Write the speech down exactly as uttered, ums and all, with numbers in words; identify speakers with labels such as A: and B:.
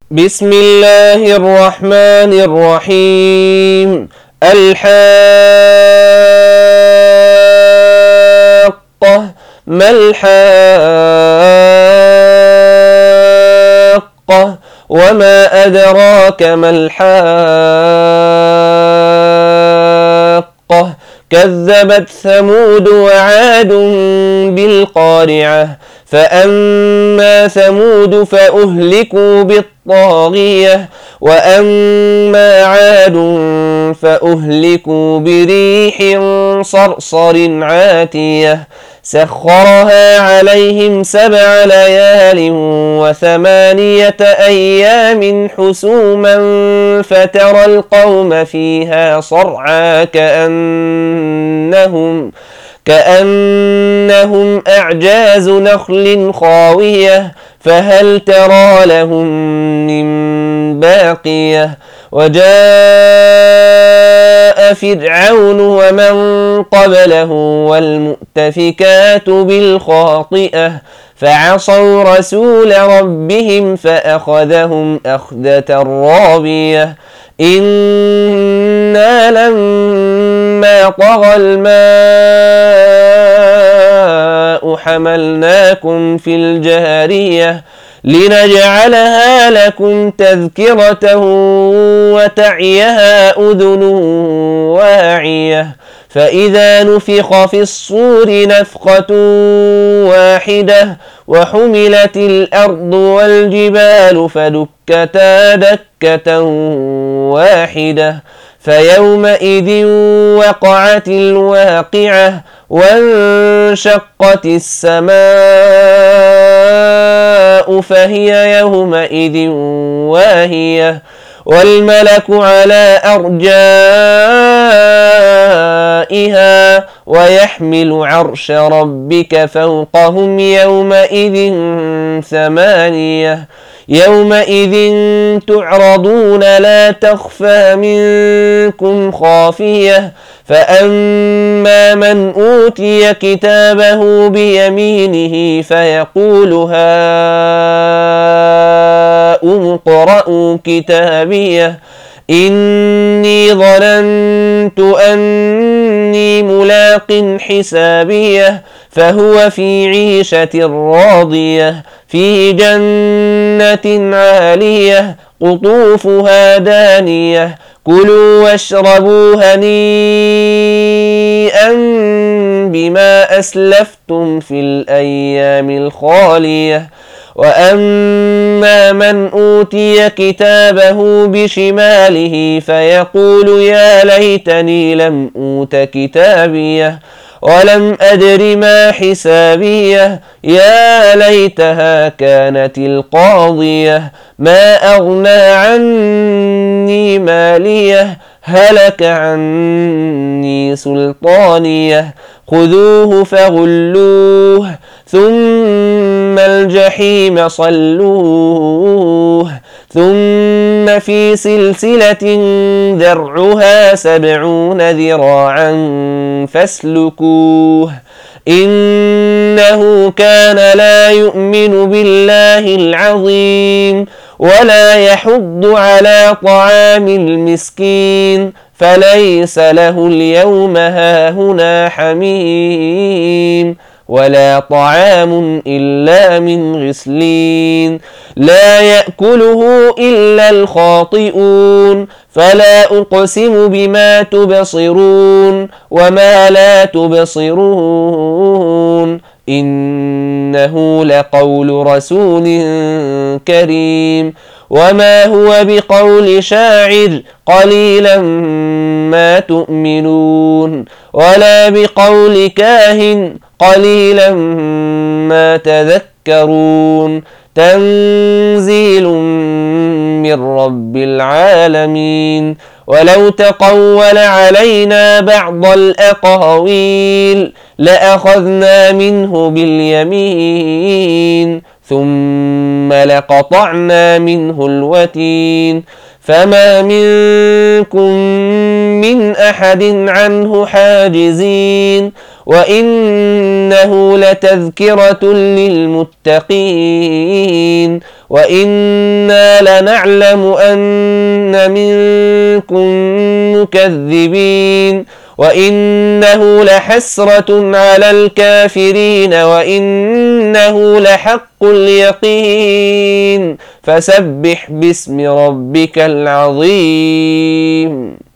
A: بسم الله الرحمن الرحيم. الحاقة. ما الحاقة وما أدراك ما الحاقة. كذبت ثمود وعاد بالقارعة. فأما ثمود فأهلكوا بالطاغية وأما عاد فأهلكوا بريح صرصر عاتية سخرها عليهم سبع ليال وثمانية أيام حسوما فترى القوم فيها صرعى كأنهم كأنهم أعجاز نخل خاوية فهل ترى لهم من باقية. وجاء فرعون ومن قبله والمؤتفكات بالخاطئة فعصوا رسول ربهم فأخذهم أخذة رابية. إنا لما طغى الماء حملناكم في الجارية لنجعلها لكم تذكرة وتعيها أذن واعية. فإذا نفخ في الصور نفخة واحدة وحملت الأرض والجبال فدكتا دكة واحدة فيومئذ وقعت الواقعة وانشقت السماء فهي يومئذ واهية والملك على أرجائها ويحمل عرش ربك فوقهم يومئذ ثمانية. يومئذ تعرضون لا تخفى منكم خافية. فأما من أوتي كتابه بيمينه فيقول هاؤم اقرءوا كتابيه إني ظننت أني ملاق حسابيه فهو في عيشة راضية في جنة عالية قطوفها دانية كلوا واشربوا هنيئا بما أسلفتم في الأيام الخالية. وأما من أوتي كتابه بشماله فيقول يا ليتني لم أوت كتابيه ولم أدر ما حسابيه يا ليتها كانت القاضية ما أغنى عني ماليه هلك عني سلطانيه خذوه فغلوه ثم الجحيم صلوه ثم في سلسلة ذرعها سبعون ذراعا فاسلكوه إنه كان لا يؤمن بالله العظيم ولا يحض على طعام المسكين فليس له اليوم هاهنا حميم ولا طعام إلا من غسلين لا يأكله إلا الخاطئون. فلا أقسم بما تبصرون وما لا تبصرون إنه لقول رسول كريم وما هو بقول شاعر قليلا ما تؤمنون ولا بقول كاهن قليلا ما تذكرون تنزيل من رب العالمين. ولو تقول علينا بعض الأقاويل لأخذنا منه باليمين ثم لقطعنا منه الوتين فما منكم من أحد عنه حاجزين وإنه لتذكرة للمتقين وإنا لنعلم أن منكم مكذبين وإنه لحسرة على الكافرين وإنه لحق اليقين فسبح باسم ربك العظيم.